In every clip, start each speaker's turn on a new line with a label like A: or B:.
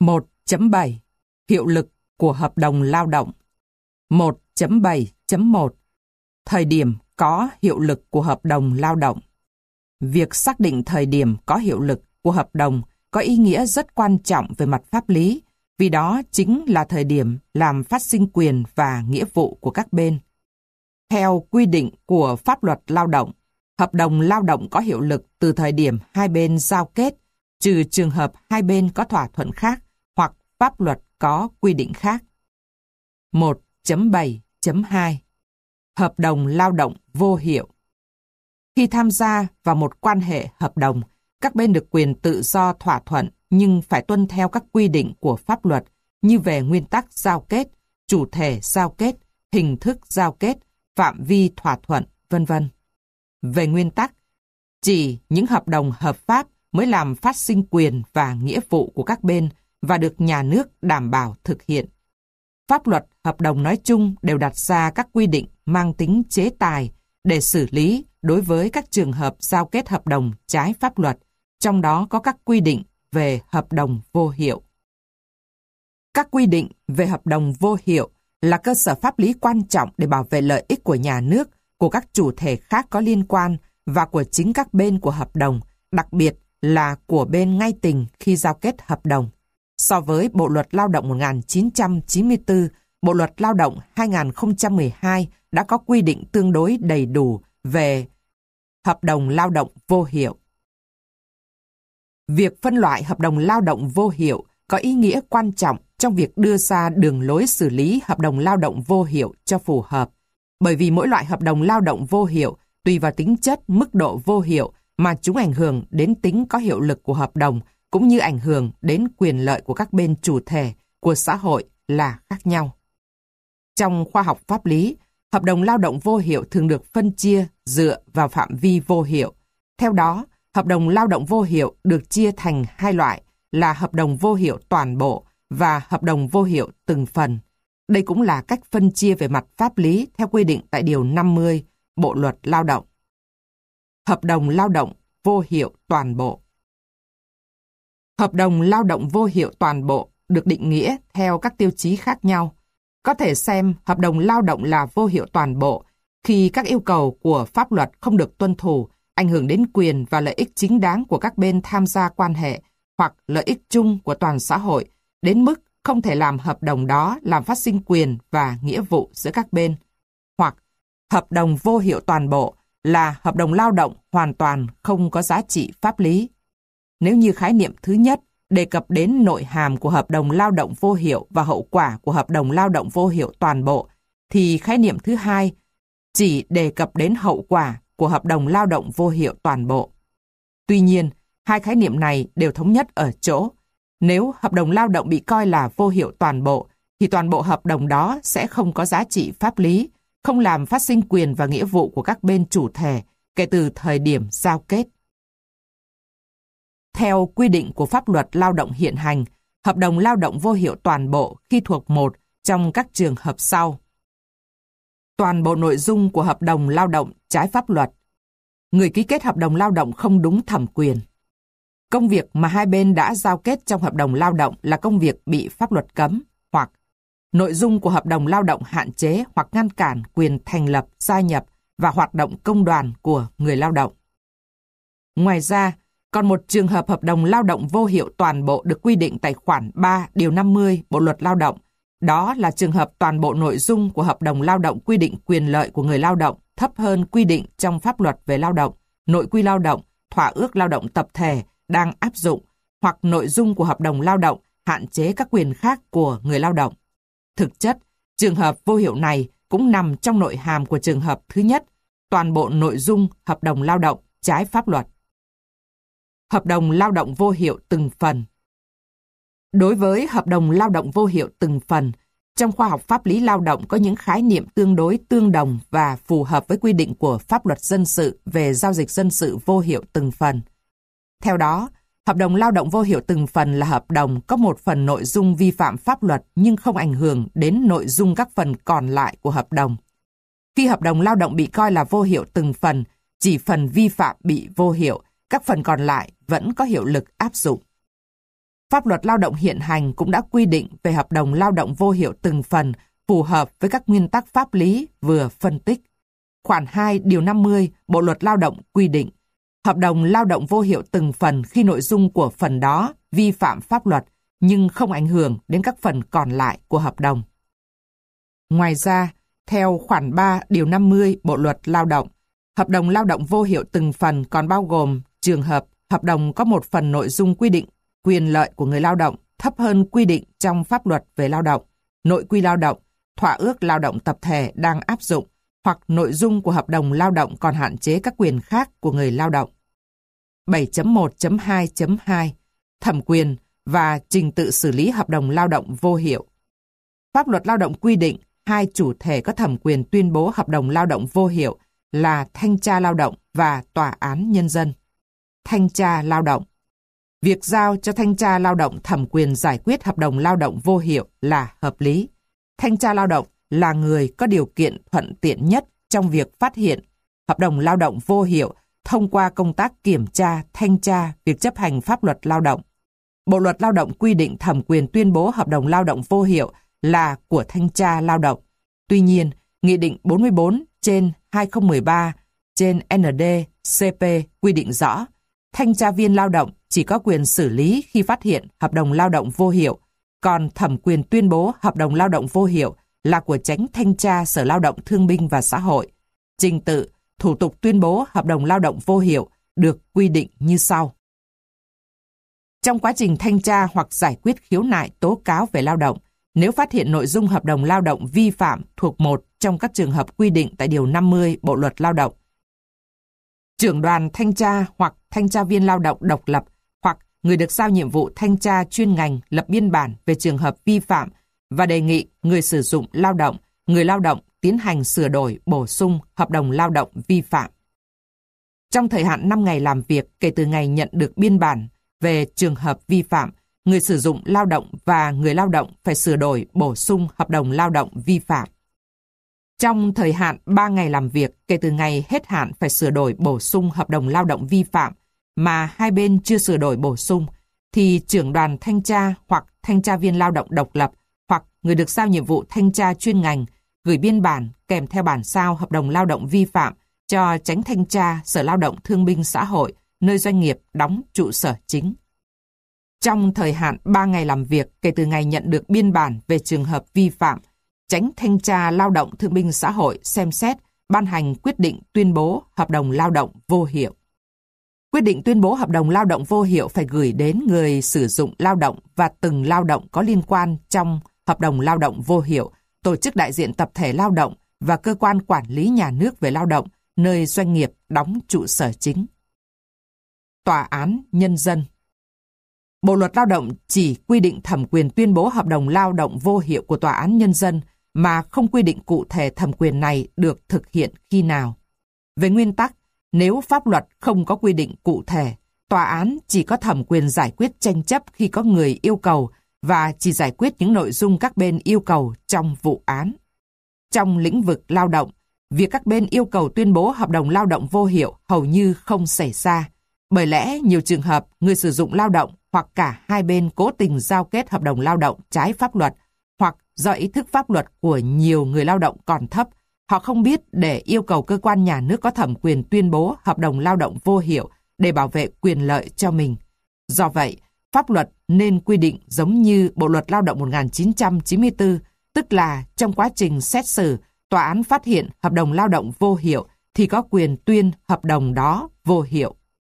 A: 1.7 Hiệu lực của hợp đồng lao động. 1.7.1 Thời điểm có hiệu lực của hợp đồng lao động. Việc xác định thời điểm có hiệu lực của hợp đồng có ý nghĩa rất quan trọng về mặt pháp lý, vì đó chính là thời điểm làm phát sinh quyền và nghĩa vụ của các bên. Theo quy định của pháp luật lao động, hợp đồng lao động có hiệu lực từ thời điểm hai bên giao kết, trừ trường hợp hai bên có thỏa thuận khác hoặc pháp luật có quy định khác. 1.7.2 Hợp đồng lao động vô hiệu. Khi tham gia vào một quan hệ hợp đồng, các bên được quyền tự do thỏa thuận nhưng phải tuân theo các quy định của pháp luật như về nguyên tắc giao kết, chủ thể giao kết, hình thức giao kết, phạm vi thỏa thuận, v.v. Về nguyên tắc, chỉ những hợp đồng hợp pháp mới làm phát sinh quyền và nghĩa vụ của các bên và được nhà nước đảm bảo thực hiện. Pháp luật hợp đồng nói chung đều đặt ra các quy định mang tính chế tài để xử lý đối với các trường hợp giao kết hợp đồng trái pháp luật, trong đó có các quy định về hợp đồng vô hiệu. Các quy định về hợp đồng vô hiệu là cơ sở pháp lý quan trọng để bảo vệ lợi ích của nhà nước, của các chủ thể khác có liên quan và của chính các bên của hợp đồng, đặc biệt là của bên ngay tình khi giao kết hợp đồng. So với Bộ Luật Lao động 1994, Bộ Luật Lao động 2012 đã có quy định tương đối đầy đủ về hợp đồng lao động vô hiệu. Việc phân loại hợp đồng lao động vô hiệu có ý nghĩa quan trọng trong việc đưa ra đường lối xử lý hợp đồng lao động vô hiệu cho phù hợp, bởi vì mỗi loại hợp đồng lao động vô hiệu tùy vào tính chất, mức độ vô hiệu mà chúng ảnh hưởng đến tính có hiệu lực của hợp đồng, cũng như ảnh hưởng đến quyền lợi của các bên chủ thể của xã hội là khác nhau. Trong khoa học pháp lý, hợp đồng lao động vô hiệu thường được phân chia dựa vào phạm vi vô hiệu. Theo đó, hợp đồng lao động vô hiệu được chia thành hai loại là hợp đồng vô hiệu toàn bộ và hợp đồng vô hiệu từng phần. Đây cũng là cách phân chia về mặt pháp lý theo quy định tại Điều 50 Bộ Luật Lao động. Hợp đồng lao động vô hiệu toàn bộ. Hợp đồng lao động vô hiệu toàn bộ được định nghĩa theo các tiêu chí khác nhau. Có thể xem hợp đồng lao động là vô hiệu toàn bộ khi các yêu cầu của pháp luật không được tuân thủ, ảnh hưởng đến quyền và lợi ích chính đáng của các bên tham gia quan hệ hoặc lợi ích chung của toàn xã hội, đến mức không thể làm hợp đồng đó làm phát sinh quyền và nghĩa vụ giữa các bên. Hoặc hợp đồng vô hiệu toàn bộ là hợp đồng lao động hoàn toàn không có giá trị pháp lý. Nếu như khái niệm thứ nhất đề cập đến nội hàm của hợp đồng lao động vô hiệu và hậu quả của hợp đồng lao động vô hiệu toàn bộ, thì khái niệm thứ hai chỉ đề cập đến hậu quả của hợp đồng lao động vô hiệu toàn bộ. Tuy nhiên, hai khái niệm này đều thống nhất ở chỗ, nếu hợp đồng lao động bị coi là vô hiệu toàn bộ, thì toàn bộ hợp đồng đó sẽ không có giá trị pháp lý, không làm phát sinh quyền và nghĩa vụ của các bên chủ thể kể từ thời điểm giao kết. Theo quy định của pháp luật lao động hiện hành, hợp đồng lao động vô hiệu toàn bộ khi thuộc một trong các trường hợp sau. Toàn bộ nội dung của hợp đồng lao động trái pháp luật. Người ký kết hợp đồng lao động không đúng thẩm quyền. Công việc mà hai bên đã giao kết trong hợp đồng lao động là công việc bị pháp luật cấm, hoặc nội dung của hợp đồng lao động hạn chế hoặc ngăn cản quyền thành lập, gia nhập và hoạt động công đoàn của người lao động. Ngoài ra, còn một trường hợp hợp đồng lao động vô hiệu toàn bộ được quy định tại khoản 3 Điều 50 Bộ Luật Lao động. Đó là trường hợp toàn bộ nội dung của hợp đồng lao động quy định quyền lợi của người lao động thấp hơn quy định trong pháp luật về lao động, nội quy lao động, thỏa ước lao động tập thể đang áp dụng, hoặc nội dung của hợp đồng lao động hạn chế các quyền khác của người lao động. Thực chất, trường hợp vô hiệu này cũng nằm trong nội hàm của trường hợp thứ nhất, toàn bộ nội dung hợp đồng lao động trái pháp luật. Hợp đồng lao động vô hiệu từng phần. Đối với hợp đồng lao động vô hiệu từng phần, trong khoa học pháp lý lao động có những khái niệm tương đối tương đồng và phù hợp với quy định của pháp luật dân sự về giao dịch dân sự vô hiệu từng phần. Theo đó, hợp đồng lao động vô hiệu từng phần là hợp đồng có một phần nội dung vi phạm pháp luật nhưng không ảnh hưởng đến nội dung các phần còn lại của hợp đồng. Khi hợp đồng lao động bị coi là vô hiệu từng phần, chỉ phần vi phạm bị vô hiệu, các phần còn lại vẫn có hiệu lực áp dụng. Pháp luật lao động hiện hành cũng đã quy định về hợp đồng lao động vô hiệu từng phần phù hợp với các nguyên tắc pháp lý vừa phân tích. Khoản 2 điều 50 Bộ luật Lao động quy định hợp đồng lao động vô hiệu từng phần khi nội dung của phần đó vi phạm pháp luật nhưng không ảnh hưởng đến các phần còn lại của hợp đồng. Ngoài ra, theo khoản 3 điều 50 Bộ luật Lao động, hợp đồng lao động vô hiệu từng phần còn bao gồm trường hợp hợp đồng có một phần nội dung quy định quyền lợi của người lao động thấp hơn quy định trong pháp luật về lao động, nội quy lao động, thỏa ước lao động tập thể đang áp dụng, hoặc nội dung của hợp đồng lao động còn hạn chế các quyền khác của người lao động. 7.1.2.2 Thẩm quyền và trình tự xử lý hợp đồng lao động vô hiệu. Pháp luật lao động quy định hai chủ thể có thẩm quyền tuyên bố hợp đồng lao động vô hiệu là Thanh tra Lao động và Tòa án Nhân dân. Thanh tra Lao động. Việc giao cho Thanh tra Lao động thẩm quyền giải quyết hợp đồng lao động vô hiệu là hợp lý. Thanh tra Lao động là người có điều kiện thuận tiện nhất trong việc phát hiện hợp đồng lao động vô hiệu thông qua công tác kiểm tra, thanh tra việc chấp hành pháp luật lao động. Bộ luật Lao động quy định thẩm quyền tuyên bố hợp đồng lao động vô hiệu là của Thanh tra Lao động. Tuy nhiên, Nghị định 44/2013/ND-CP quy định rõ, thanh tra viên lao động chỉ có quyền xử lý khi phát hiện hợp đồng lao động vô hiệu, còn thẩm quyền tuyên bố hợp đồng lao động vô hiệu là của Chánh Thanh tra Sở Lao động Thương binh và Xã hội. Trình tự, thủ tục tuyên bố hợp đồng lao động vô hiệu được quy định như sau. Trong quá trình thanh tra hoặc giải quyết khiếu nại tố cáo về lao động, nếu phát hiện nội dung hợp đồng lao động vi phạm thuộc một trong các trường hợp quy định tại Điều 50 Bộ luật Lao động, trưởng đoàn thanh tra hoặc thanh tra viên lao động độc lập hoặc người được giao nhiệm vụ thanh tra chuyên ngành lập biên bản về trường hợp vi phạm và đề nghị người sử dụng lao động, người lao động tiến hành sửa đổi, bổ sung hợp đồng lao động vi phạm. Trong thời hạn 5 ngày làm việc kể từ ngày nhận được biên bản về trường hợp vi phạm, người sử dụng lao động và người lao động phải sửa đổi, bổ sung hợp đồng lao động vi phạm. Trong thời hạn 3 ngày làm việc kể từ ngày hết hạn phải sửa đổi, bổ sung hợp đồng lao động vi phạm mà hai bên chưa sửa đổi, bổ sung, thì trưởng đoàn thanh tra hoặc thanh tra viên lao động độc lập hoặc người được giao nhiệm vụ thanh tra chuyên ngành gửi biên bản kèm theo bản sao hợp đồng lao động vi phạm cho Chánh Thanh tra Sở Lao động Thương binh Xã hội nơi doanh nghiệp đóng trụ sở chính. Trong thời hạn 3 ngày làm việc kể từ ngày nhận được biên bản về trường hợp vi phạm, Chánh Thanh tra Lao động Thương binh Xã hội xem xét ban hành quyết định tuyên bố hợp đồng lao động vô hiệu. Quyết định tuyên bố hợp đồng lao động vô hiệu phải gửi đến người sử dụng lao động và từng lao động có liên quan trong hợp đồng lao động vô hiệu, tổ chức đại diện tập thể lao động và cơ quan quản lý nhà nước về lao động nơi doanh nghiệp đóng trụ sở chính. Tòa án Nhân dân. Bộ luật Lao động chỉ quy định thẩm quyền tuyên bố hợp đồng lao động vô hiệu của Tòa án Nhân dân mà không quy định cụ thể thẩm quyền này được thực hiện khi nào. Về nguyên tắc, nếu pháp luật không có quy định cụ thể, tòa án chỉ có thẩm quyền giải quyết tranh chấp khi có người yêu cầu và chỉ giải quyết những nội dung các bên yêu cầu trong vụ án. Trong lĩnh vực lao động, việc các bên yêu cầu tuyên bố hợp đồng lao động vô hiệu hầu như không xảy ra. Bởi lẽ nhiều trường hợp người sử dụng lao động hoặc cả hai bên cố tình giao kết hợp đồng lao động trái pháp luật hoặc do ý thức pháp luật của nhiều người lao động còn thấp, họ không biết để yêu cầu cơ quan nhà nước có thẩm quyền tuyên bố hợp đồng lao động vô hiệu để bảo vệ quyền lợi cho mình. Do vậy, pháp luật nên quy định giống như Bộ luật Lao động 1994, tức là trong quá trình xét xử, tòa án phát hiện hợp đồng lao động vô hiệu thì có quyền tuyên hợp đồng đó vô hiệu.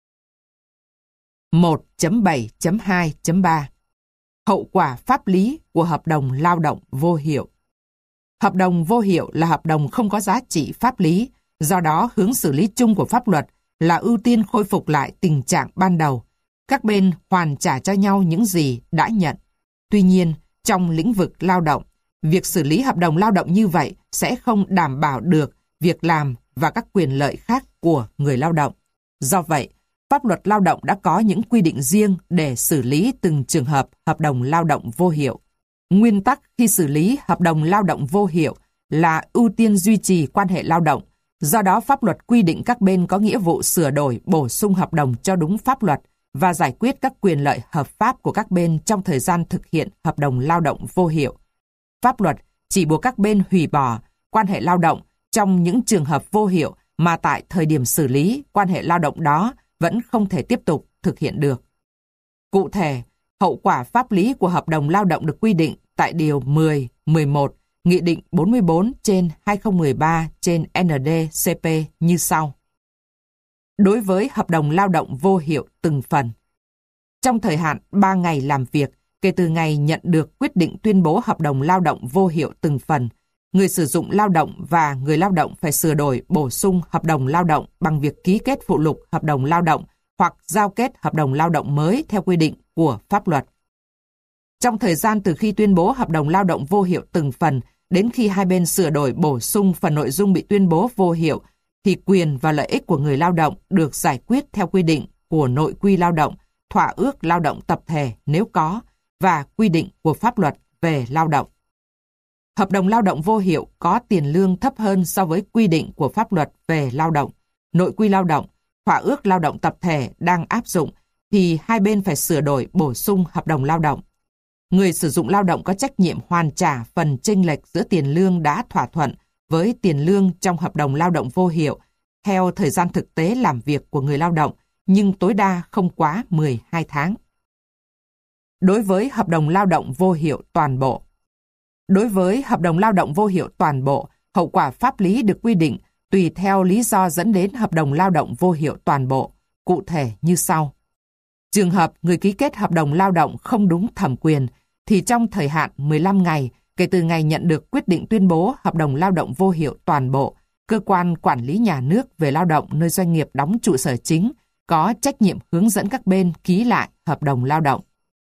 A: 1.7.2.3 Hậu quả pháp lý của hợp đồng lao động vô hiệu. Hợp đồng vô hiệu là hợp đồng không có giá trị pháp lý, do đó hướng xử lý chung của pháp luật là ưu tiên khôi phục lại tình trạng ban đầu. Các bên hoàn trả cho nhau những gì đã nhận. Tuy nhiên, trong lĩnh vực lao động, việc xử lý hợp đồng lao động như vậy sẽ không đảm bảo được việc làm và các quyền lợi khác của người lao động. Do vậy, pháp luật lao động đã có những quy định riêng để xử lý từng trường hợp hợp đồng lao động vô hiệu. Nguyên tắc khi xử lý hợp đồng lao động vô hiệu là ưu tiên duy trì quan hệ lao động. Do đó, pháp luật quy định các bên có nghĩa vụ sửa đổi, bổ sung hợp đồng cho đúng pháp luật và giải quyết các quyền lợi hợp pháp của các bên trong thời gian thực hiện hợp đồng lao động vô hiệu. Pháp luật chỉ buộc các bên hủy bỏ quan hệ lao động trong những trường hợp vô hiệu mà tại thời điểm xử lý quan hệ lao động đó vẫn không thể tiếp tục thực hiện được. Cụ thể, hậu quả pháp lý của hợp đồng lao động được quy định tại Điều 10, 11, Nghị định 44/2013/ND-CP như sau. Đối với hợp đồng lao động vô hiệu từng phần, trong thời hạn 3 ngày làm việc kể từ ngày nhận được quyết định tuyên bố hợp đồng lao động vô hiệu từng phần, người sử dụng lao động và người lao động phải sửa đổi bổ sung hợp đồng lao động bằng việc ký kết phụ lục hợp đồng lao động hoặc giao kết hợp đồng lao động mới theo quy định của pháp luật. Trong thời gian từ khi tuyên bố hợp đồng lao động vô hiệu từng phần đến khi hai bên sửa đổi bổ sung phần nội dung bị tuyên bố vô hiệu, thì quyền và lợi ích của người lao động được giải quyết theo quy định của nội quy lao động, thỏa ước lao động tập thể nếu có, và quy định của pháp luật về lao động. Hợp đồng lao động vô hiệu có tiền lương thấp hơn so với quy định của pháp luật về lao động, nội quy lao động, thỏa ước lao động tập thể đang áp dụng, thì hai bên phải sửa đổi bổ sung hợp đồng lao động. Người sử dụng lao động có trách nhiệm hoàn trả phần chênh lệch giữa tiền lương đã thỏa thuận với tiền lương trong hợp đồng lao động vô hiệu theo thời gian thực tế làm việc của người lao động, nhưng tối đa không quá 12 tháng. Đối với hợp đồng lao động vô hiệu toàn bộ, đối với hợp đồng lao động vô hiệu toàn bộ, hậu quả pháp lý được quy định tùy theo lý do dẫn đến hợp đồng lao động vô hiệu toàn bộ, cụ thể như sau. Trường hợp người ký kết hợp đồng lao động không đúng thẩm quyền, thì trong thời hạn 15 ngày kể từ ngày nhận được quyết định tuyên bố hợp đồng lao động vô hiệu toàn bộ, cơ quan quản lý nhà nước về lao động nơi doanh nghiệp đóng trụ sở chính có trách nhiệm hướng dẫn các bên ký lại hợp đồng lao động.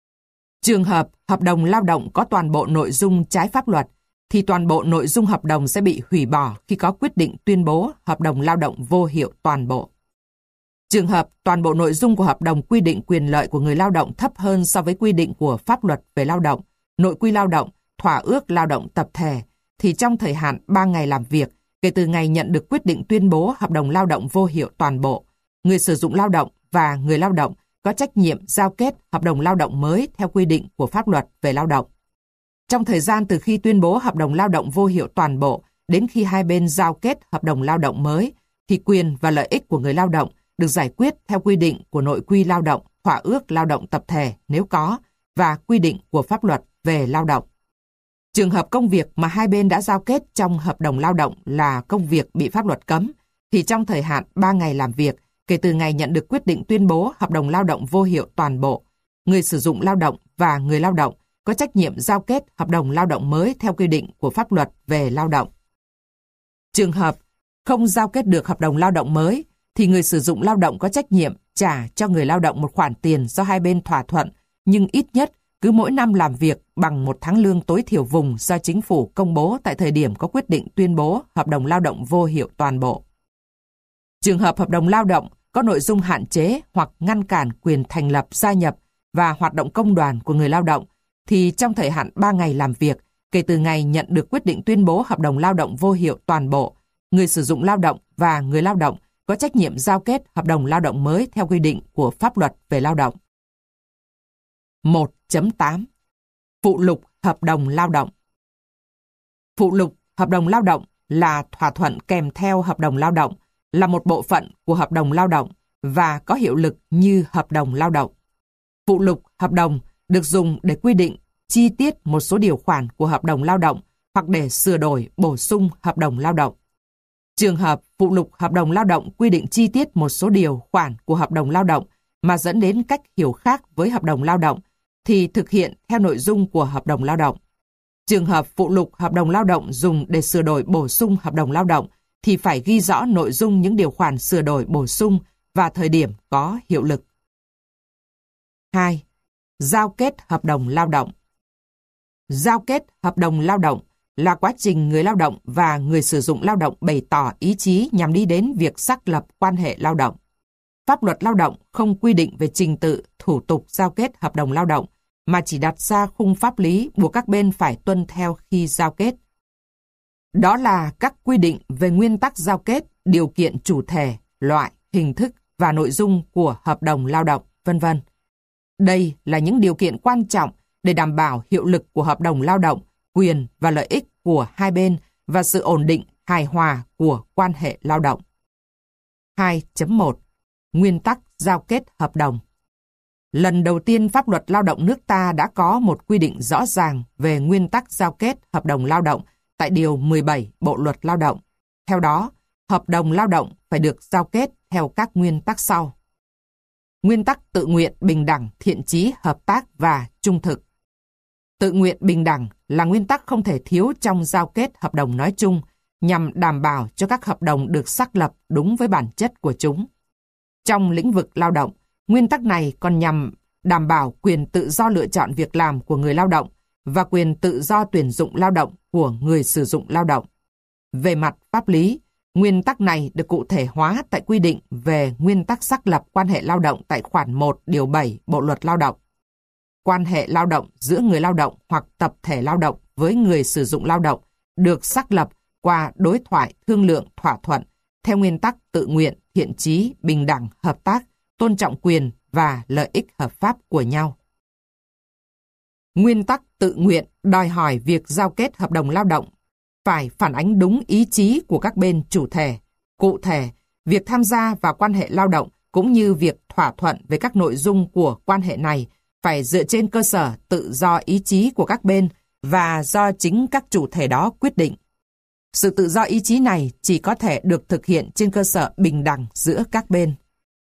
A: Trường hợp hợp đồng lao động có toàn bộ nội dung trái pháp luật, thì toàn bộ nội dung hợp đồng sẽ bị hủy bỏ khi có quyết định tuyên bố hợp đồng lao động vô hiệu toàn bộ. Trường hợp toàn bộ nội dung của hợp đồng quy định quyền lợi của người lao động thấp hơn so với quy định của pháp luật về lao động, nội quy lao động, thỏa ước lao động tập thể, thì trong thời hạn 3 ngày làm việc kể từ ngày nhận được quyết định tuyên bố hợp đồng lao động vô hiệu toàn bộ, người sử dụng lao động và người lao động có trách nhiệm giao kết hợp đồng lao động mới theo quy định của pháp luật về lao động. Trong thời gian từ khi tuyên bố hợp đồng lao động vô hiệu toàn bộ đến khi hai bên giao kết hợp đồng lao động mới, thì quyền và lợi ích của người lao động được giải quyết theo quy định của nội quy lao động, thỏa ước lao động tập thể nếu có, và quy định của pháp luật về lao động. Trường hợp công việc mà hai bên đã giao kết trong hợp đồng lao động là công việc bị pháp luật cấm, thì trong thời hạn 3 ngày làm việc kể từ ngày nhận được quyết định tuyên bố hợp đồng lao động vô hiệu toàn bộ, người sử dụng lao động và người lao động có trách nhiệm giao kết hợp đồng lao động mới theo quy định của pháp luật về lao động. Trường hợp không giao kết được hợp đồng lao động mới, thì người sử dụng lao động có trách nhiệm trả cho người lao động một khoản tiền do hai bên thỏa thuận, nhưng ít nhất cứ mỗi năm làm việc bằng 1 tháng lương tối thiểu vùng do chính phủ công bố tại thời điểm có quyết định tuyên bố hợp đồng lao động vô hiệu toàn bộ. Trường hợp hợp đồng lao động có nội dung hạn chế hoặc ngăn cản quyền thành lập, gia nhập và hoạt động công đoàn của người lao động, thì trong thời hạn 3 ngày làm việc kể từ ngày nhận được quyết định tuyên bố hợp đồng lao động vô hiệu toàn bộ, người sử dụng lao động và người lao động có trách nhiệm giao kết hợp đồng lao động mới theo quy định của pháp luật về lao động. 1.8 Phụ lục hợp đồng lao động. Phụ lục hợp đồng lao động là thỏa thuận kèm theo hợp đồng lao động, là một bộ phận của hợp đồng lao động và có hiệu lực như hợp đồng lao động. Phụ lục hợp đồng được dùng để quy định chi tiết một số điều khoản của hợp đồng lao động hoặc để sửa đổi, bổ sung hợp đồng lao động. Trường hợp phụ lục hợp đồng lao động quy định chi tiết một số điều khoản của hợp đồng lao động mà dẫn đến cách hiểu khác với hợp đồng lao động, thì thực hiện theo nội dung của hợp đồng lao động. Trường hợp phụ lục hợp đồng lao động dùng để sửa đổi bổ sung hợp đồng lao động thì phải ghi rõ nội dung những điều khoản sửa đổi bổ sung và thời điểm có hiệu lực. 2. Giao kết hợp đồng lao động. Giao kết hợp đồng lao động là quá trình người lao động và người sử dụng lao động bày tỏ ý chí nhằm đi đến việc xác lập quan hệ lao động. Pháp luật lao động không quy định về trình tự, thủ tục giao kết hợp đồng lao động, mà chỉ đặt ra khung pháp lý buộc các bên phải tuân theo khi giao kết. Đó là các quy định về nguyên tắc giao kết, điều kiện chủ thể, loại, hình thức và nội dung của hợp đồng lao động. vân vân. Đây là những điều kiện quan trọng để đảm bảo hiệu lực của hợp đồng lao động, quyền và lợi ích của hai bên và sự ổn định, hài hòa của quan hệ lao động. 2.1 Nguyên tắc giao kết hợp đồng. Lần đầu tiên pháp luật lao động nước ta đã có một quy định rõ ràng về nguyên tắc giao kết hợp đồng lao động tại Điều 17 Bộ Luật Lao động. Theo đó, hợp đồng lao động phải được giao kết theo các nguyên tắc sau. Nguyên tắc tự nguyện, bình đẳng, thiện chí, hợp tác và trung thực. Tự nguyện bình đẳng là nguyên tắc không thể thiếu trong giao kết hợp đồng nói chung, nhằm đảm bảo cho các hợp đồng được xác lập đúng với bản chất của chúng. Trong lĩnh vực lao động, nguyên tắc này còn nhằm đảm bảo quyền tự do lựa chọn việc làm của người lao động và quyền tự do tuyển dụng lao động của người sử dụng lao động. Về mặt pháp lý, nguyên tắc này được cụ thể hóa tại quy định về nguyên tắc xác lập quan hệ lao động tại khoản 1 điều 7 Bộ Luật Lao động. Quan hệ lao động giữa người lao động hoặc tập thể lao động với người sử dụng lao động được xác lập qua đối thoại, thương lượng, thỏa thuận theo nguyên tắc tự nguyện, thiện chí, bình đẳng, hợp tác, tôn trọng quyền và lợi ích hợp pháp của nhau. Nguyên tắc tự nguyện đòi hỏi việc giao kết hợp đồng lao động phải phản ánh đúng ý chí của các bên chủ thể. Cụ thể, việc tham gia vào quan hệ lao động cũng như việc thỏa thuận về các nội dung của quan hệ này phải dựa trên cơ sở tự do ý chí của các bên và do chính các chủ thể đó quyết định. Sự tự do ý chí này chỉ có thể được thực hiện trên cơ sở bình đẳng giữa các bên.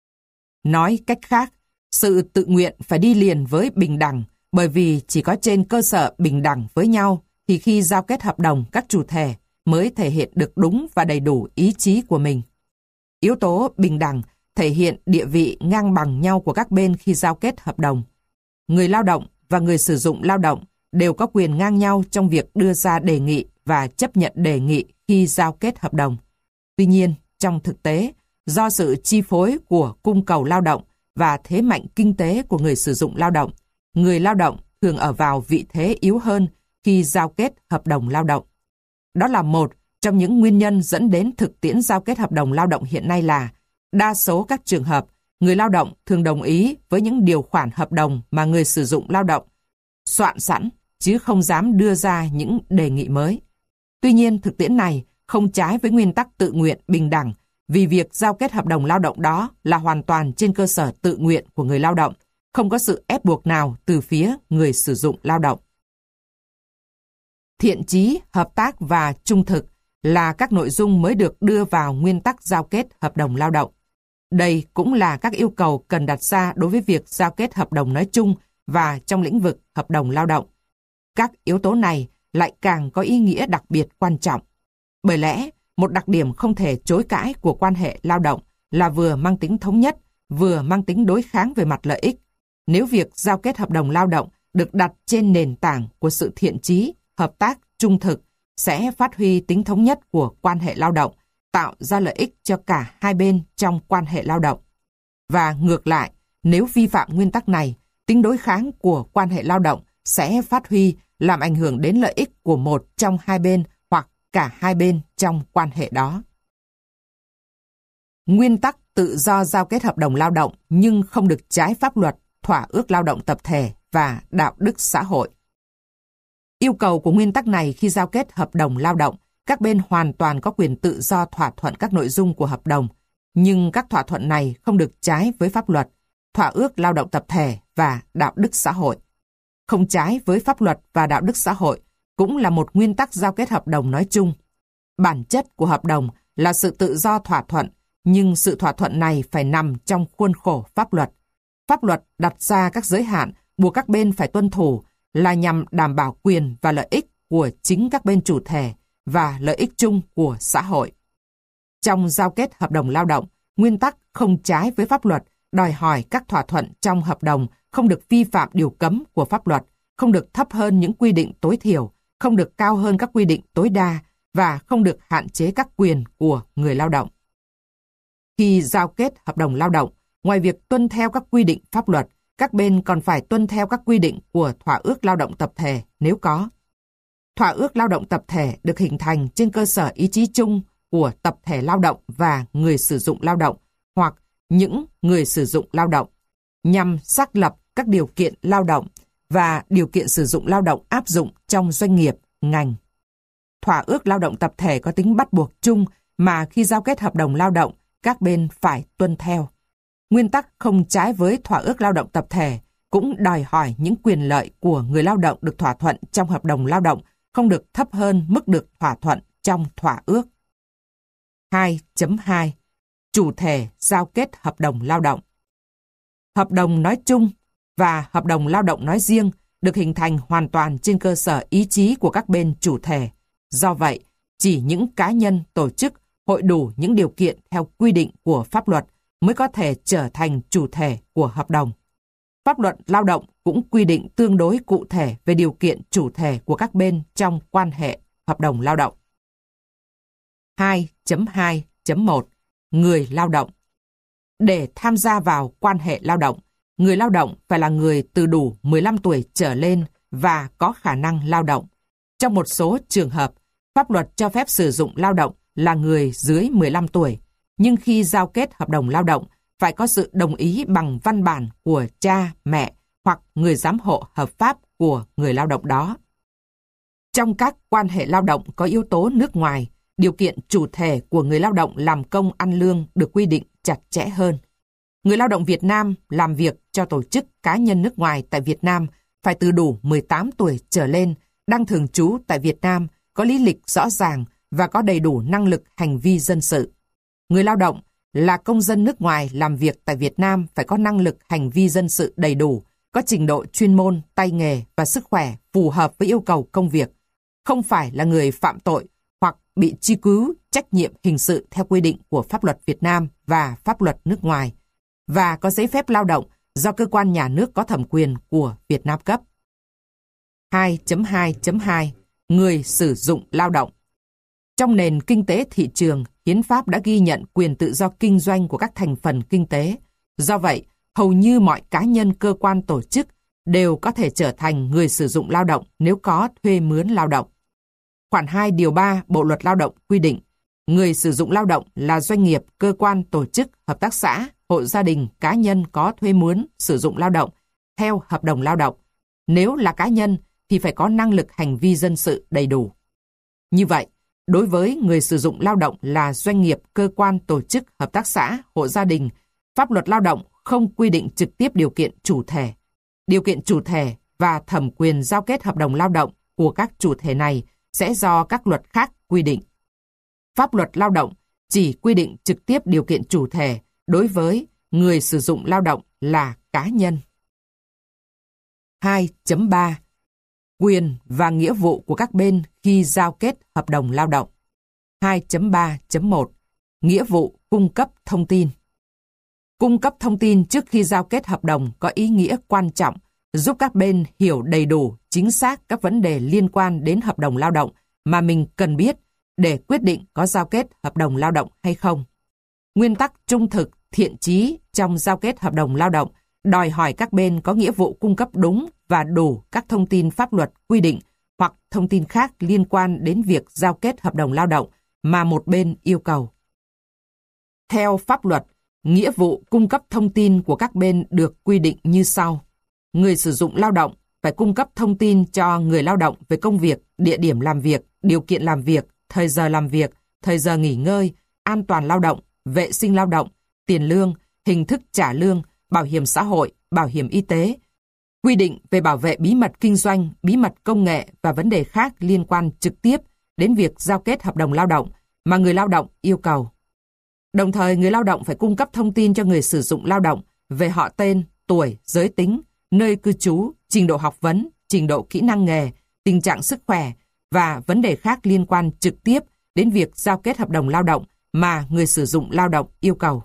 A: Nói cách khác, sự tự nguyện phải đi liền với bình đẳng, bởi vì chỉ có trên cơ sở bình đẳng với nhau thì khi giao kết hợp đồng các chủ thể mới thể hiện được đúng và đầy đủ ý chí của mình. Yếu tố bình đẳng thể hiện địa vị ngang bằng nhau của các bên khi giao kết hợp đồng. Người lao động và người sử dụng lao động đều có quyền ngang nhau trong việc đưa ra đề nghị và chấp nhận đề nghị khi giao kết hợp đồng. Tuy nhiên, trong thực tế, do sự chi phối của cung cầu lao động và thế mạnh kinh tế của người sử dụng lao động, người lao động thường ở vào vị thế yếu hơn khi giao kết hợp đồng lao động. Đó là một trong những nguyên nhân dẫn đến thực tiễn giao kết hợp đồng lao động hiện nay là đa số các trường hợp, người lao động thường đồng ý với những điều khoản hợp đồng mà người sử dụng lao động soạn sẵn, chứ không dám đưa ra những đề nghị mới. Tuy nhiên, thực tiễn này không trái với nguyên tắc tự nguyện bình đẳng, vì việc giao kết hợp đồng lao động đó là hoàn toàn trên cơ sở tự nguyện của người lao động, không có sự ép buộc nào từ phía người sử dụng lao động. Thiện chí, hợp tác và trung thực là các nội dung mới được đưa vào nguyên tắc giao kết hợp đồng lao động. Đây cũng là các yêu cầu cần đặt ra đối với việc giao kết hợp đồng nói chung và trong lĩnh vực hợp đồng lao động. Các yếu tố này lại càng có ý nghĩa đặc biệt quan trọng. Bởi lẽ, một đặc điểm không thể chối cãi của quan hệ lao động là vừa mang tính thống nhất, vừa mang tính đối kháng về mặt lợi ích. Nếu việc giao kết hợp đồng lao động được đặt trên nền tảng của sự thiện chí, hợp tác, trung thực, sẽ phát huy tính thống nhất của quan hệ lao động, tạo ra lợi ích cho cả hai bên trong quan hệ lao động. Và ngược lại, nếu vi phạm nguyên tắc này, tính đối kháng của quan hệ lao động sẽ phát huy làm ảnh hưởng đến lợi ích của một trong hai bên hoặc cả hai bên trong quan hệ đó. Nguyên tắc tự do giao kết hợp đồng lao động nhưng không được trái pháp luật, thỏa ước lao động tập thể và đạo đức xã hội. Yêu cầu của nguyên tắc này khi giao kết hợp đồng lao động, các bên hoàn toàn có quyền tự do thỏa thuận các nội dung của hợp đồng, nhưng các thỏa thuận này không được trái với pháp luật, thỏa ước lao động tập thể và đạo đức xã hội. Không trái với pháp luật và đạo đức xã hội cũng là một nguyên tắc giao kết hợp đồng nói chung. Bản chất của hợp đồng là sự tự do thỏa thuận, nhưng sự thỏa thuận này phải nằm trong khuôn khổ pháp luật. Pháp luật đặt ra các giới hạn buộc các bên phải tuân thủ là nhằm đảm bảo quyền và lợi ích của chính các bên chủ thể và lợi ích chung của xã hội. Trong giao kết hợp đồng lao động, nguyên tắc không trái với pháp luật đòi hỏi các thỏa thuận trong hợp đồng không được vi phạm điều cấm của pháp luật, không được thấp hơn những quy định tối thiểu, không được cao hơn các quy định tối đa và không được hạn chế các quyền của người lao động. Khi giao kết hợp đồng lao động, ngoài việc tuân theo các quy định pháp luật, các bên còn phải tuân theo các quy định của thỏa ước lao động tập thể nếu có. Thỏa ước lao động tập thể được hình thành trên cơ sở ý chí chung của tập thể lao động và người sử dụng lao động hoặc những người sử dụng lao động. nhằm xác lập các điều kiện lao động và điều kiện sử dụng lao động áp dụng trong doanh nghiệp, ngành. Thỏa ước lao động tập thể có tính bắt buộc chung mà khi giao kết hợp đồng lao động, các bên phải tuân theo. Nguyên tắc không trái với thỏa ước lao động tập thể cũng đòi hỏi những quyền lợi của người lao động được thỏa thuận trong hợp đồng lao động không được thấp hơn mức được thỏa thuận trong thỏa ước. 2.2 Chủ thể giao kết hợp đồng lao động. Hợp đồng nói chung và hợp đồng lao động nói riêng được hình thành hoàn toàn trên cơ sở ý chí của các bên chủ thể. Do vậy, chỉ những cá nhân, tổ chức hội đủ những điều kiện theo quy định của pháp luật mới có thể trở thành chủ thể của hợp đồng. Pháp luật lao động cũng quy định tương đối cụ thể về điều kiện chủ thể của các bên trong quan hệ hợp đồng lao động. 2.2.1 Người lao động. Để tham gia vào quan hệ lao động, người lao động phải là người từ đủ 15 tuổi trở lên và có khả năng lao động. Trong một số trường hợp, pháp luật cho phép sử dụng lao động là người dưới 15 tuổi, nhưng khi giao kết hợp đồng lao động, phải có sự đồng ý bằng văn bản của cha, mẹ hoặc người giám hộ hợp pháp của người lao động đó. Trong các quan hệ lao động có yếu tố nước ngoài, điều kiện chủ thể của người lao động làm công ăn lương được quy định chặt chẽ hơn. Người lao động Việt Nam làm việc cho tổ chức cá nhân nước ngoài tại Việt Nam phải từ đủ 18 tuổi trở lên, đang thường trú tại Việt Nam, có lý lịch rõ ràng và có đầy đủ năng lực hành vi dân sự. Người lao động là công dân nước ngoài làm việc tại Việt Nam phải có năng lực hành vi dân sự đầy đủ, có trình độ chuyên môn, tay nghề và sức khỏe phù hợp với yêu cầu công việc, không phải là người phạm tội hoặc bị truy cứu trách nhiệm hình sự theo quy định của pháp luật Việt Nam và pháp luật nước ngoài, và có giấy phép lao động do cơ quan nhà nước có thẩm quyền của Việt Nam cấp. 2.2.2 Người sử dụng lao động. Trong nền kinh tế thị trường, hiến pháp đã ghi nhận quyền tự do kinh doanh của các thành phần kinh tế. Do vậy, hầu như mọi cá nhân, cơ quan, tổ chức đều có thể trở thành người sử dụng lao động nếu có thuê mướn lao động. Khoản 2 điều 3 Bộ luật Lao động quy định, người sử dụng lao động là doanh nghiệp, cơ quan, tổ chức, hợp tác xã, hộ gia đình, cá nhân có thuê mướn sử dụng lao động theo hợp đồng lao động. Nếu là cá nhân thì phải có năng lực hành vi dân sự đầy đủ. Như vậy, đối với người sử dụng lao động là doanh nghiệp, cơ quan, tổ chức, hợp tác xã, hộ gia đình, pháp luật lao động không quy định trực tiếp điều kiện chủ thể. Điều kiện chủ thể và thẩm quyền giao kết hợp đồng lao động của các chủ thể này sẽ do các luật khác quy định. Pháp luật lao động chỉ quy định trực tiếp điều kiện chủ thể đối với người sử dụng lao động là cá nhân. 2.3 Quyền và nghĩa vụ của các bên khi giao kết hợp đồng lao động. 2.3.1 Nghĩa vụ cung cấp thông tin. Cung cấp thông tin trước khi giao kết hợp đồng có ý nghĩa quan trọng, giúp các bên hiểu đầy đủ, chính xác các vấn đề liên quan đến hợp đồng lao động mà mình cần biết để quyết định có giao kết hợp đồng lao động hay không. Nguyên tắc trung thực, thiện chí trong giao kết hợp đồng lao động đòi hỏi các bên có nghĩa vụ cung cấp đúng và đủ các thông tin pháp luật quy định hoặc thông tin khác liên quan đến việc giao kết hợp đồng lao động mà một bên yêu cầu. Theo pháp luật, nghĩa vụ cung cấp thông tin của các bên được quy định như sau. Người sử dụng lao động phải cung cấp thông tin cho người lao động về công việc, địa điểm làm việc, điều kiện làm việc, thời giờ làm việc, thời giờ nghỉ ngơi, an toàn lao động, vệ sinh lao động, tiền lương, hình thức trả lương, bảo hiểm xã hội, bảo hiểm y tế, quy định về bảo vệ bí mật kinh doanh, bí mật công nghệ và vấn đề khác liên quan trực tiếp đến việc giao kết hợp đồng lao động mà người lao động yêu cầu. Đồng thời, người lao động phải cung cấp thông tin cho người sử dụng lao động về họ tên, tuổi, giới tính, nơi cư trú, trình độ học vấn, trình độ kỹ năng nghề, tình trạng sức khỏe và vấn đề khác liên quan trực tiếp đến việc giao kết hợp đồng lao động mà người sử dụng lao động yêu cầu.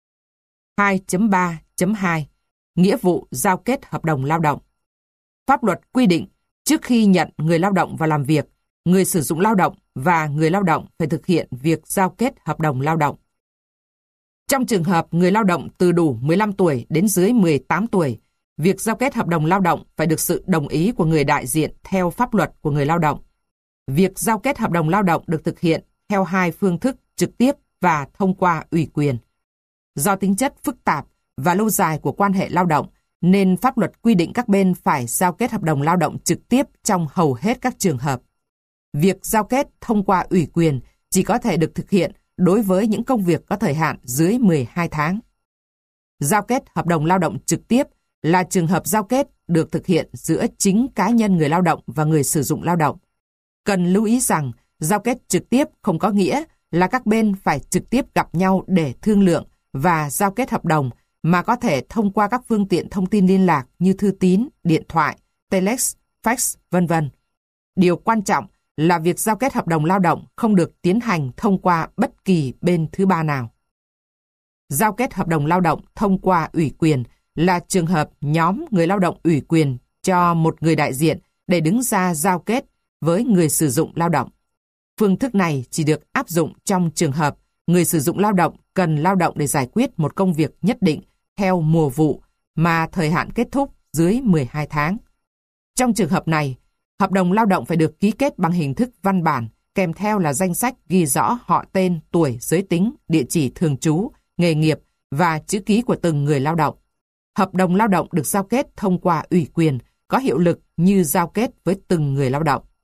A: 2.3.2 Nghĩa vụ giao kết hợp đồng lao động. Pháp luật quy định trước khi nhận người lao động vào làm việc, người sử dụng lao động và người lao động phải thực hiện việc giao kết hợp đồng lao động. Trong trường hợp người lao động từ đủ 15 tuổi đến dưới 18 tuổi, việc giao kết hợp đồng lao động phải được sự đồng ý của người đại diện theo pháp luật của người lao động. Việc giao kết hợp đồng lao động được thực hiện theo hai phương thức trực tiếp và thông qua ủy quyền. Do tính chất phức tạp, và lâu dài của quan hệ lao động, nên pháp luật quy định các bên phải giao kết hợp đồng lao động trực tiếp trong hầu hết các trường hợp. Việc giao kết thông qua ủy quyền chỉ có thể được thực hiện đối với những công việc có thời hạn dưới 12 tháng. Giao kết hợp đồng lao động trực tiếp là trường hợp giao kết được thực hiện giữa chính cá nhân người lao động và người sử dụng lao động. Cần lưu ý rằng, giao kết trực tiếp không có nghĩa là các bên phải trực tiếp gặp nhau để thương lượng và giao kết hợp đồng, mà có thể thông qua các phương tiện thông tin liên lạc như thư tín, điện thoại, telex, fax, v.v. Điều quan trọng là việc giao kết hợp đồng lao động không được tiến hành thông qua bất kỳ bên thứ ba nào. Giao kết hợp đồng lao động thông qua ủy quyền là trường hợp nhóm người lao động ủy quyền cho một người đại diện để đứng ra giao kết với người sử dụng lao động. Phương thức này chỉ được áp dụng trong trường hợp người sử dụng lao động cần lao động để giải quyết một công việc nhất định theo mùa vụ mà thời hạn kết thúc dưới 12 tháng. Trong trường hợp này, hợp đồng lao động phải được ký kết bằng hình thức văn bản, kèm theo là danh sách ghi rõ họ tên, tuổi, giới tính, địa chỉ thường trú, nghề nghiệp và chữ ký của từng người lao động. Hợp đồng lao động được giao kết thông qua ủy quyền có hiệu lực như giao kết với từng người lao động.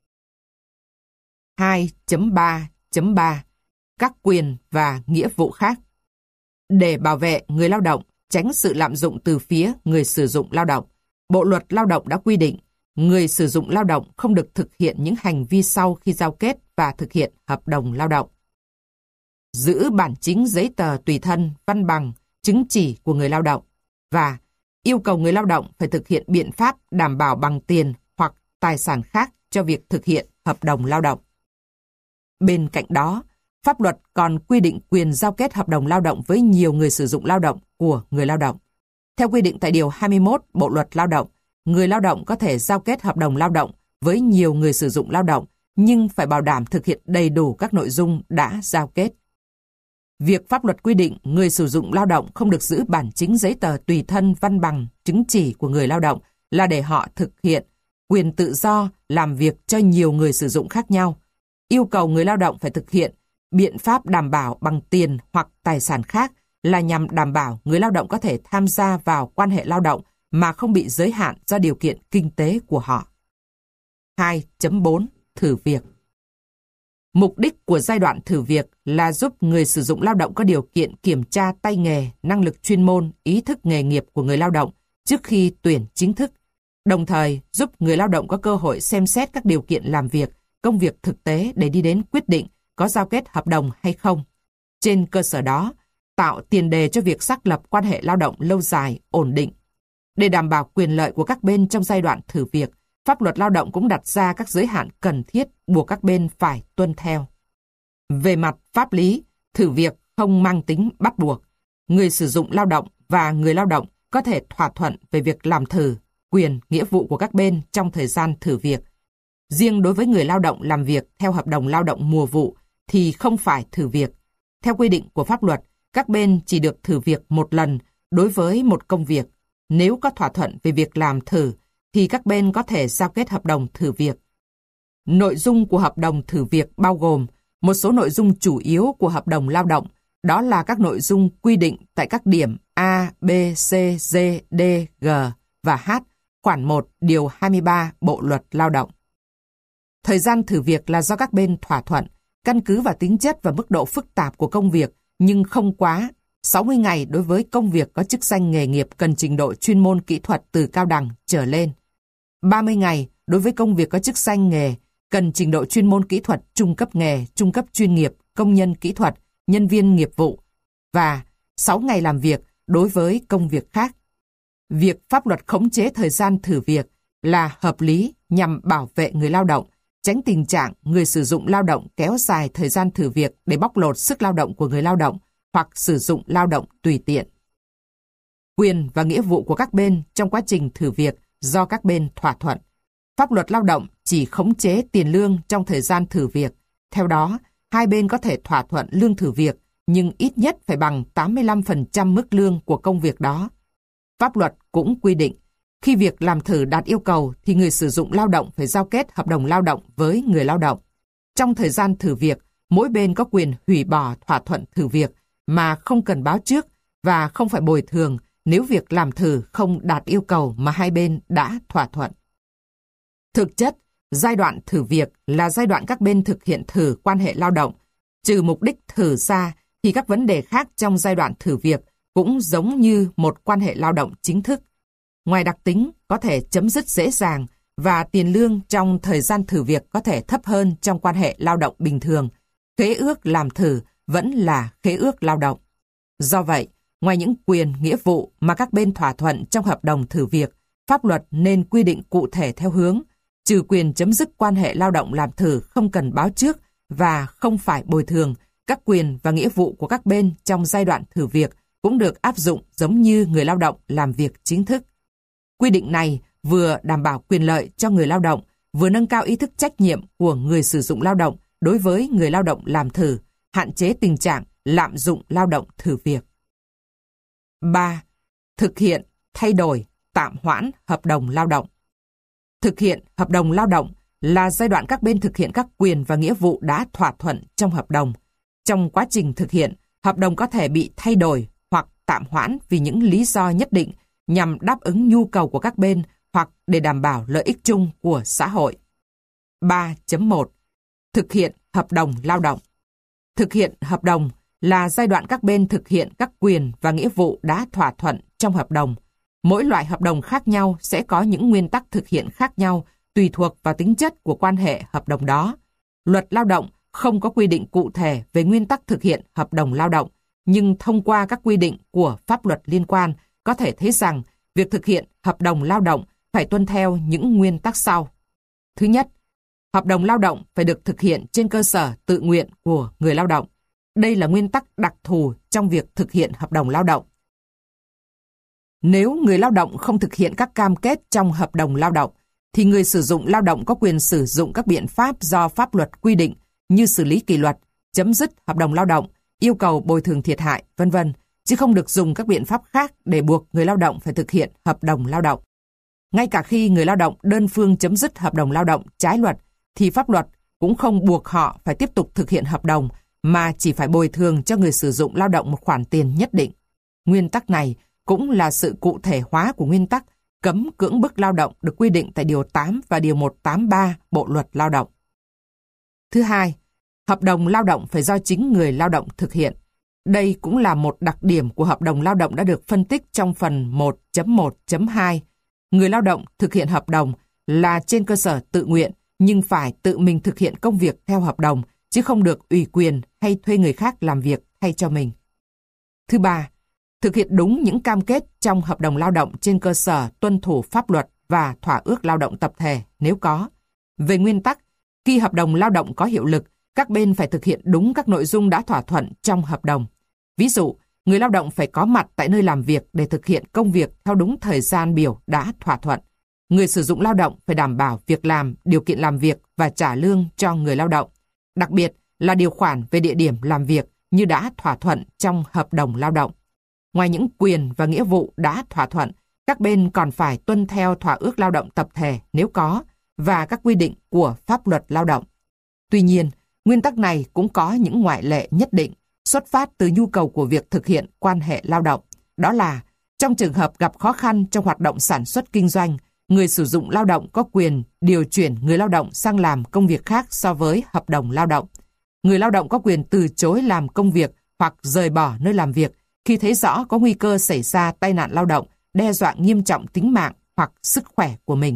A: 2.3.3 Các quyền và nghĩa vụ khác. Để bảo vệ người lao động, tránh sự lạm dụng từ phía người sử dụng lao động, Bộ luật lao động đã quy định người sử dụng lao động không được thực hiện những hành vi sau khi giao kết và thực hiện hợp đồng lao động. Giữ bản chính giấy tờ tùy thân, văn bằng, chứng chỉ của người lao động và yêu cầu người lao động phải thực hiện biện pháp đảm bảo bằng tiền hoặc tài sản khác cho việc thực hiện hợp đồng lao động. Bên cạnh đó, pháp luật còn quy định quyền giao kết hợp đồng lao động với nhiều người sử dụng lao động của người lao động. Theo quy định tại Điều 21 Bộ luật Lao động, người lao động có thể giao kết hợp đồng lao động với nhiều người sử dụng lao động, nhưng phải bảo đảm thực hiện đầy đủ các nội dung đã giao kết. Việc pháp luật quy định người sử dụng lao động không được giữ bản chính giấy tờ tùy thân, văn bằng, chứng chỉ của người lao động là để họ thực hiện quyền tự do làm việc cho nhiều người sử dụng khác nhau. Yêu cầu người lao động phải thực hiện biện pháp đảm bảo bằng tiền hoặc tài sản khác là nhằm đảm bảo người lao động có thể tham gia vào quan hệ lao động mà không bị giới hạn do điều kiện kinh tế của họ. 2.4 Thử việc. Mục đích của giai đoạn thử việc là giúp người sử dụng lao động có điều kiện kiểm tra tay nghề, năng lực chuyên môn, ý thức nghề nghiệp của người lao động trước khi tuyển chính thức, đồng thời giúp người lao động có cơ hội xem xét các điều kiện làm việc, công việc thực tế để đi đến quyết định có giao kết hợp đồng hay không. Trên cơ sở đó, tạo tiền đề cho việc xác lập quan hệ lao động lâu dài, ổn định. Để đảm bảo quyền lợi của các bên trong giai đoạn thử việc, pháp luật lao động cũng đặt ra các giới hạn cần thiết buộc các bên phải tuân theo. Về mặt pháp lý, thử việc không mang tính bắt buộc. Người sử dụng lao động và người lao động có thể thỏa thuận về việc làm thử, quyền, nghĩa vụ của các bên trong thời gian thử việc. Riêng đối với người lao động làm việc theo hợp đồng lao động mùa vụ thì không phải thử việc. Theo quy định của pháp luật, các bên chỉ được thử việc một lần đối với một công việc. Nếu có thỏa thuận về việc làm thử, thì các bên có thể giao kết hợp đồng thử việc. Nội dung của hợp đồng thử việc bao gồm một số nội dung chủ yếu của hợp đồng lao động, đó là các nội dung quy định tại các điểm A, B, C, D, D, G và H, khoản 1, điều 23 Bộ luật Lao động. Thời gian thử việc là do các bên thỏa thuận, căn cứ vào tính chất và mức độ phức tạp của công việc, nhưng không quá 60 ngày đối với công việc có chức danh nghề nghiệp cần trình độ chuyên môn kỹ thuật từ cao đẳng trở lên. 30 ngày đối với công việc có chức danh nghề cần trình độ chuyên môn kỹ thuật trung cấp nghề, trung cấp chuyên nghiệp, công nhân kỹ thuật, nhân viên nghiệp vụ và 6 ngày làm việc đối với công việc khác. Việc pháp luật khống chế thời gian thử việc là hợp lý nhằm bảo vệ người lao động, tránh tình trạng người sử dụng lao động kéo dài thời gian thử việc để bóc lột sức lao động của người lao động hoặc sử dụng lao động tùy tiện. Quyền và nghĩa vụ của các bên trong quá trình thử việc do các bên thỏa thuận. Pháp luật lao động chỉ khống chế tiền lương trong thời gian thử việc. Theo đó, hai bên có thể thỏa thuận lương thử việc, nhưng ít nhất phải bằng 85% mức lương của công việc đó. Pháp luật cũng quy định, khi việc làm thử đạt yêu cầu thì người sử dụng lao động phải giao kết hợp đồng lao động với người lao động. Trong thời gian thử việc, mỗi bên có quyền hủy bỏ thỏa thuận thử việc mà không cần báo trước và không phải bồi thường nếu việc làm thử không đạt yêu cầu mà hai bên đã thỏa thuận. Thực chất, giai đoạn thử việc là giai đoạn các bên thực hiện thử quan hệ lao động. Trừ mục đích thử ra thì các vấn đề khác trong giai đoạn thử việc cũng giống như một quan hệ lao động chính thức. Ngoài đặc tính có thể chấm dứt dễ dàng và tiền lương trong thời gian thử việc có thể thấp hơn trong quan hệ lao động bình thường, khế ước làm thử vẫn là khế ước lao động. Do vậy, ngoài những quyền, nghĩa vụ mà các bên thỏa thuận trong hợp đồng thử việc, pháp luật nên quy định cụ thể theo hướng trừ quyền chấm dứt quan hệ lao động làm thử không cần báo trước và không phải bồi thường, các quyền và nghĩa vụ của các bên trong giai đoạn thử việc cũng được áp dụng giống như người lao động làm việc chính thức. Quy định này vừa đảm bảo quyền lợi cho người lao động, vừa nâng cao ý thức trách nhiệm của người sử dụng lao động đối với người lao động làm thử, hạn chế tình trạng lạm dụng lao động thử việc. 3. Thực hiện, thay đổi, tạm hoãn hợp đồng lao động. Thực hiện hợp đồng lao động là giai đoạn các bên thực hiện các quyền và nghĩa vụ đã thỏa thuận trong hợp đồng. Trong quá trình thực hiện, hợp đồng có thể bị thay đổi hoặc tạm hoãn vì những lý do nhất định nhằm đáp ứng nhu cầu của các bên hoặc để đảm bảo lợi ích chung của xã hội. 3.1. Thực hiện hợp đồng lao động. Thực hiện hợp đồng là giai đoạn các bên thực hiện các quyền và nghĩa vụ đã thỏa thuận trong hợp đồng. Mỗi loại hợp đồng khác nhau sẽ có những nguyên tắc thực hiện khác nhau tùy thuộc vào tính chất của quan hệ hợp đồng đó. Luật lao động không có quy định cụ thể về nguyên tắc thực hiện hợp đồng lao động, nhưng thông qua các quy định của pháp luật liên quan có thể thấy rằng việc thực hiện hợp đồng lao động phải tuân theo những nguyên tắc sau. Thứ nhất, hợp đồng lao động phải được thực hiện trên cơ sở tự nguyện của người lao động. Đây là nguyên tắc đặc thù trong việc thực hiện hợp đồng lao động. Nếu người lao động không thực hiện các cam kết trong hợp đồng lao động, thì người sử dụng lao động có quyền sử dụng các biện pháp do pháp luật quy định như xử lý kỷ luật, chấm dứt hợp đồng lao động, yêu cầu bồi thường thiệt hại, v.v., chứ không được dùng các biện pháp khác để buộc người lao động phải thực hiện hợp đồng lao động. Ngay cả khi người lao động đơn phương chấm dứt hợp đồng lao động trái luật, thì pháp luật cũng không buộc họ phải tiếp tục thực hiện hợp đồng, mà chỉ phải bồi thường cho người sử dụng lao động một khoản tiền nhất định. Nguyên tắc này cũng là sự cụ thể hóa của nguyên tắc cấm cưỡng bức lao động được quy định tại Điều 8 và Điều 183 Bộ Luật Lao động. Thứ hai, hợp đồng lao động phải do chính người lao động thực hiện. Đây cũng là một đặc điểm của hợp đồng lao động đã được phân tích trong phần 1.1.2. Người lao động thực hiện hợp đồng là trên cơ sở tự nguyện, nhưng phải tự mình thực hiện công việc theo hợp đồng, chứ không được ủy quyền hay thuê người khác làm việc thay cho mình. Thứ ba, thực hiện đúng những cam kết trong hợp đồng lao động trên cơ sở tuân thủ pháp luật và thỏa ước lao động tập thể nếu có. Về nguyên tắc, khi hợp đồng lao động có hiệu lực, các bên phải thực hiện đúng các nội dung đã thỏa thuận trong hợp đồng. Ví dụ, người lao động phải có mặt tại nơi làm việc để thực hiện công việc theo đúng thời gian biểu đã thỏa thuận. Người sử dụng lao động phải đảm bảo việc làm, điều kiện làm việc và trả lương cho người lao động. Đặc biệt là điều khoản về địa điểm làm việc như đã thỏa thuận trong hợp đồng lao động. Ngoài những quyền và nghĩa vụ đã thỏa thuận, các bên còn phải tuân theo thỏa ước lao động tập thể nếu có và các quy định của pháp luật lao động. Tuy nhiên, nguyên tắc này cũng có những ngoại lệ nhất định, xuất phát từ nhu cầu của việc thực hiện quan hệ lao động. Đó là, trong trường hợp gặp khó khăn trong hoạt động sản xuất kinh doanh, người sử dụng lao động có quyền điều chuyển người lao động sang làm công việc khác so với hợp đồng lao động. Người lao động có quyền từ chối làm công việc hoặc rời bỏ nơi làm việc khi thấy rõ có nguy cơ xảy ra tai nạn lao động, đe dọa nghiêm trọng tính mạng hoặc sức khỏe của mình.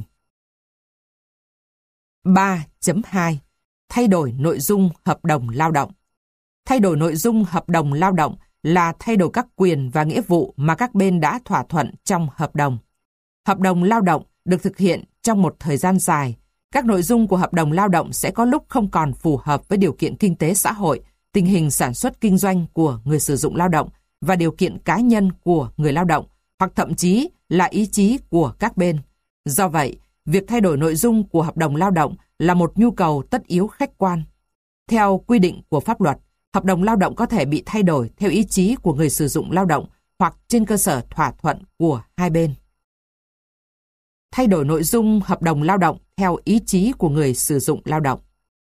A: 3.2. Thay đổi nội dung hợp đồng lao động. Thay đổi nội dung hợp đồng lao động là thay đổi các quyền và nghĩa vụ mà các bên đã thỏa thuận trong hợp đồng. Hợp đồng lao động được thực hiện trong một thời gian dài. Các nội dung của hợp đồng lao động sẽ có lúc không còn phù hợp với điều kiện kinh tế xã hội, tình hình sản xuất kinh doanh của người sử dụng lao động và điều kiện cá nhân của người lao động, hoặc thậm chí là ý chí của các bên. Do vậy, việc thay đổi nội dung của hợp đồng lao động là một nhu cầu tất yếu khách quan. Theo quy định của pháp luật, hợp đồng lao động có thể bị thay đổi theo ý chí của người sử dụng lao động hoặc trên cơ sở thỏa thuận của hai bên. Thay đổi nội dung hợp đồng lao động theo ý chí của người sử dụng lao động.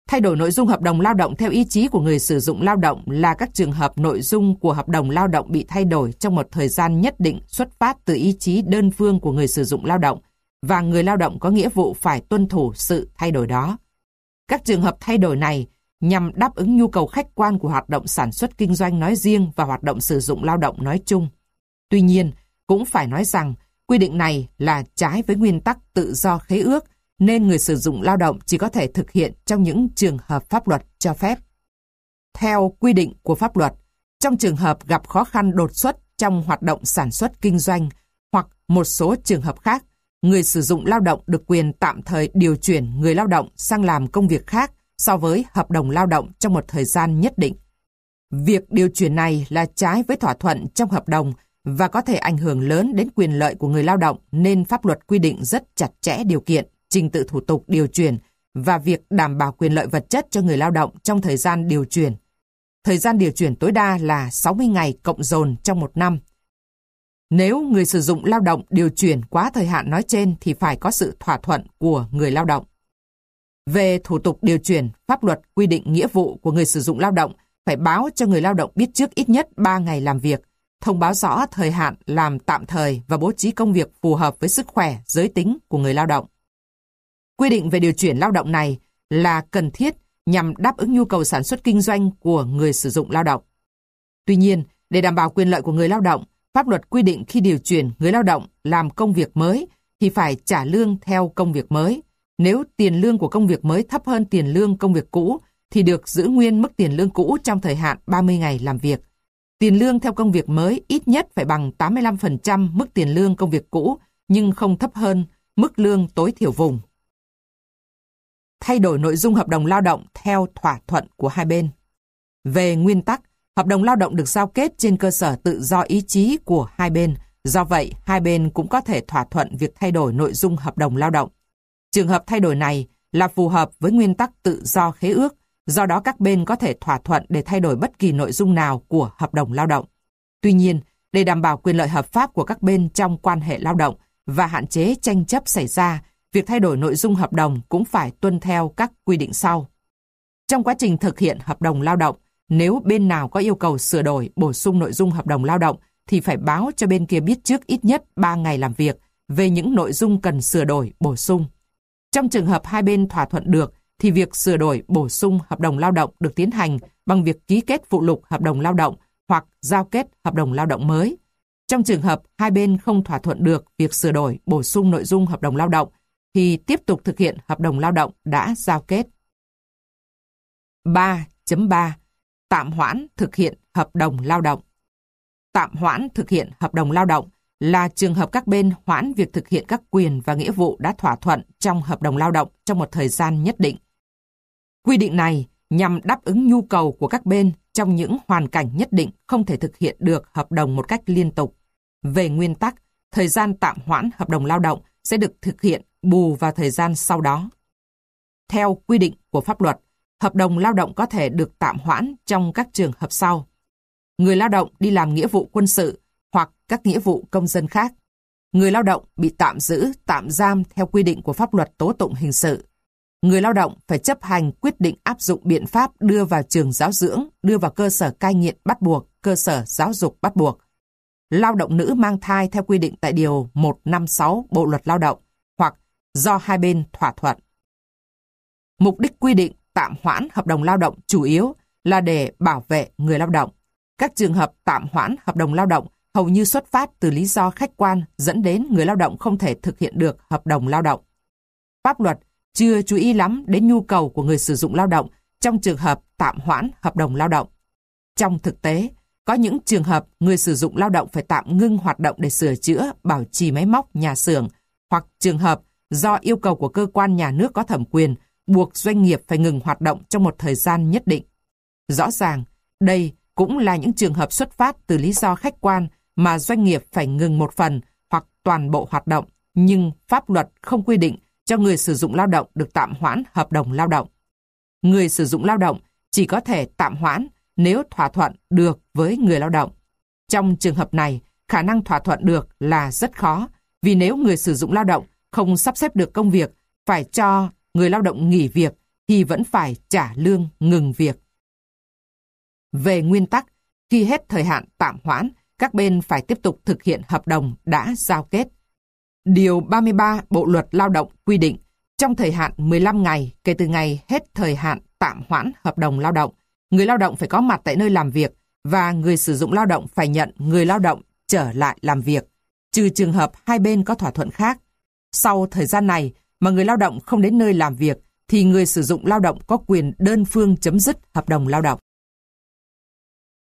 A: Thay đổi nội dung hợp đồng lao động theo ý chí của người sử dụng lao động là các trường hợp nội dung của hợp đồng lao động bị thay đổi trong một thời gian nhất định xuất phát từ ý chí đơn phương của người sử dụng lao động và người lao động có nghĩa vụ phải tuân thủ sự thay đổi đó. Các trường hợp thay đổi này nhằm đáp ứng nhu cầu khách quan của hoạt động sản xuất kinh doanh nói riêng và hoạt động sử dụng lao động nói chung. Tuy nhiên, cũng phải nói rằng quy định này là trái với nguyên tắc tự do khế ước, nên người sử dụng lao động chỉ có thể thực hiện trong những trường hợp pháp luật cho phép. Theo quy định của pháp luật, trong trường hợp gặp khó khăn đột xuất trong hoạt động sản xuất kinh doanh hoặc một số trường hợp khác, người sử dụng lao động được quyền tạm thời điều chuyển người lao động sang làm công việc khác so với hợp đồng lao động trong một thời gian nhất định. Việc điều chuyển này là trái với thỏa thuận trong hợp đồng và có thể ảnh hưởng lớn đến quyền lợi của người lao động, nên pháp luật quy định rất chặt chẽ điều kiện, trình tự thủ tục điều chuyển và việc đảm bảo quyền lợi vật chất cho người lao động trong thời gian điều chuyển. Thời gian điều chuyển tối đa là 60 ngày cộng dồn trong một năm. Nếu người sử dụng lao động điều chuyển quá thời hạn nói trên thì phải có sự thỏa thuận của người lao động. Về thủ tục điều chuyển, pháp luật quy định nghĩa vụ của người sử dụng lao động phải báo cho người lao động biết trước ít nhất 3 ngày làm việc, thông báo rõ thời hạn làm tạm thời và bố trí công việc phù hợp với sức khỏe, giới tính của người lao động. Quy định về điều chuyển lao động này là cần thiết nhằm đáp ứng nhu cầu sản xuất kinh doanh của người sử dụng lao động. Tuy nhiên, để đảm bảo quyền lợi của người lao động, pháp luật quy định khi điều chuyển người lao động làm công việc mới thì phải trả lương theo công việc mới. Nếu tiền lương của công việc mới thấp hơn tiền lương công việc cũ thì được giữ nguyên mức tiền lương cũ trong thời hạn 30 ngày làm việc. Tiền lương theo công việc mới ít nhất phải bằng 85% mức tiền lương công việc cũ nhưng không thấp hơn mức lương tối thiểu vùng. Thay đổi nội dung hợp đồng lao động theo thỏa thuận của hai bên. Về nguyên tắc, hợp đồng lao động được giao kết trên cơ sở tự do ý chí của hai bên, do vậy hai bên cũng có thể thỏa thuận việc thay đổi nội dung hợp đồng lao động. Trường hợp thay đổi này là phù hợp với nguyên tắc tự do khế ước, do đó các bên có thể thỏa thuận để thay đổi bất kỳ nội dung nào của hợp đồng lao động. Tuy nhiên, để đảm bảo quyền lợi hợp pháp của các bên trong quan hệ lao động và hạn chế tranh chấp xảy ra, việc thay đổi nội dung hợp đồng cũng phải tuân theo các quy định sau. Trong quá trình thực hiện hợp đồng lao động, nếu bên nào có yêu cầu sửa đổi, bổ sung nội dung hợp đồng lao động thì phải báo cho bên kia biết trước ít nhất 3 ngày làm việc về những nội dung cần sửa đổi, bổ sung. Trong trường hợp hai bên thỏa thuận được, thì việc sửa đổi, bổ sung hợp đồng lao động được tiến hành bằng việc ký kết phụ lục hợp đồng lao động hoặc giao kết hợp đồng lao động mới. Trong trường hợp hai bên không thỏa thuận được việc sửa đổi, bổ sung nội dung hợp đồng lao động, thì tiếp tục thực hiện hợp đồng lao động đã giao kết. 3.3. Tạm hoãn thực hiện hợp đồng lao động. Tạm hoãn thực hiện hợp đồng lao động là trường hợp các bên hoãn việc thực hiện các quyền và nghĩa vụ đã thỏa thuận trong hợp đồng lao động trong một thời gian nhất định. Quy định này nhằm đáp ứng nhu cầu của các bên trong những hoàn cảnh nhất định không thể thực hiện được hợp đồng một cách liên tục. Về nguyên tắc, thời gian tạm hoãn hợp đồng lao động sẽ được thực hiện bù vào thời gian sau đó. Theo quy định của pháp luật, hợp đồng lao động có thể được tạm hoãn trong các trường hợp sau. Người lao động đi làm nghĩa vụ quân sự hoặc các nghĩa vụ công dân khác. Người lao động bị tạm giữ, tạm giam theo quy định của pháp luật tố tụng hình sự. Người lao động phải chấp hành quyết định áp dụng biện pháp đưa vào trường giáo dưỡng, đưa vào cơ sở cai nghiện bắt buộc, cơ sở giáo dục bắt buộc. Lao động nữ mang thai theo quy định tại Điều 156 Bộ Luật Lao động hoặc do hai bên thỏa thuận. Mục đích quy định tạm hoãn hợp đồng lao động chủ yếu là để bảo vệ người lao động. Các trường hợp tạm hoãn hợp đồng lao động hầu như xuất phát từ lý do khách quan dẫn đến người lao động không thể thực hiện được hợp đồng lao động. Pháp luật chưa chú ý lắm đến nhu cầu của người sử dụng lao động trong trường hợp tạm hoãn hợp đồng lao động. Trong thực tế, có những trường hợp người sử dụng lao động phải tạm ngưng hoạt động để sửa chữa, bảo trì máy móc, nhà xưởng, hoặc trường hợp do yêu cầu của cơ quan nhà nước có thẩm quyền buộc doanh nghiệp phải ngừng hoạt động trong một thời gian nhất định. Rõ ràng, đây cũng là những trường hợp xuất phát từ lý do khách quan mà doanh nghiệp phải ngừng một phần hoặc toàn bộ hoạt động, nhưng pháp luật không quy định cho người sử dụng lao động được tạm hoãn hợp đồng lao động. Người sử dụng lao động chỉ có thể tạm hoãn nếu thỏa thuận được với người lao động. Trong trường hợp này, khả năng thỏa thuận được là rất khó, vì nếu người sử dụng lao động không sắp xếp được công việc, phải cho người lao động nghỉ việc, thì vẫn phải trả lương ngừng việc. Về nguyên tắc, khi hết thời hạn tạm hoãn, các bên phải tiếp tục thực hiện hợp đồng đã giao kết. Điều 33 Bộ Luật Lao động quy định, trong thời hạn 15 ngày kể từ ngày hết thời hạn tạm hoãn hợp đồng lao động, người lao động phải có mặt tại nơi làm việc và người sử dụng lao động phải nhận người lao động trở lại làm việc, trừ trường hợp hai bên có thỏa thuận khác. Sau thời gian này mà người lao động không đến nơi làm việc thì người sử dụng lao động có quyền đơn phương chấm dứt hợp đồng lao động.